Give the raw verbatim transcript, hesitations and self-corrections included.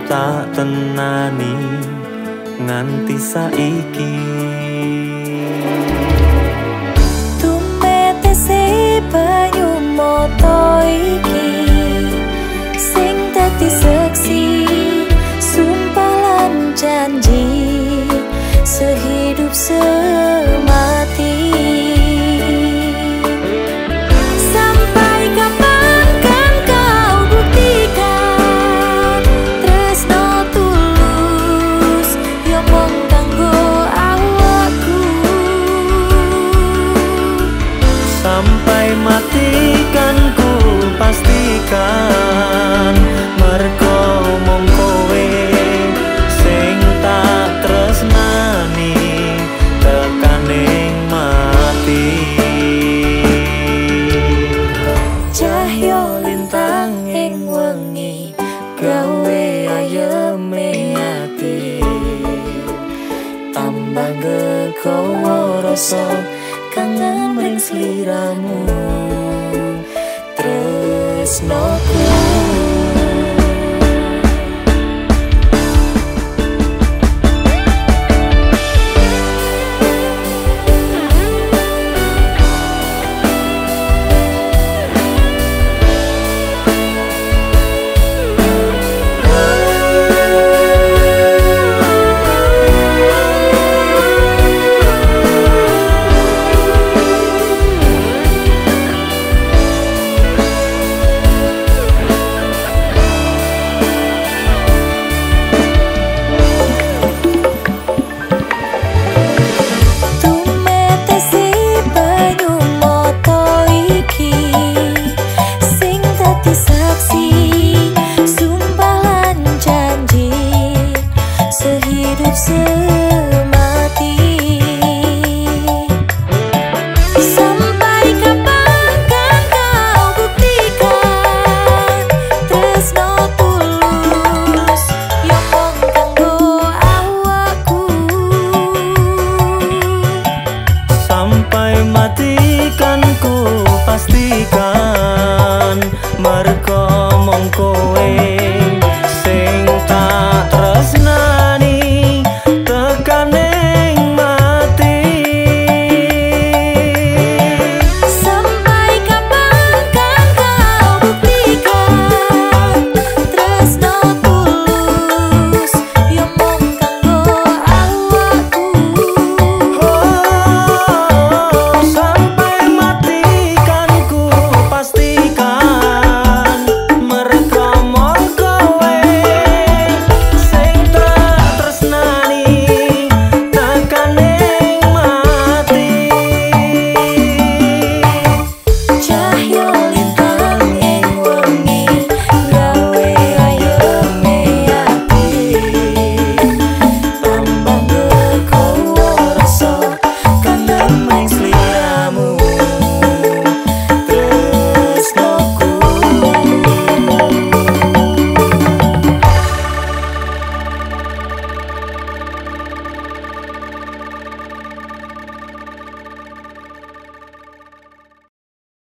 tak tenani nganti saiki. Tumetese banyu mata iki sing dadi saksi sumpah lan janji sehidup semati. Sampai kapan kan kau buktikan tresno tulus yo mung kanggo awakku. Sampai mati kan ku pastikan mergo mung kowe sing tak tresnani tekaning mati. Cahyo lintang ing wengi gawe ayeme ati tambah gegawa rasa kangen ring sliramu tresnoku. Sehidup se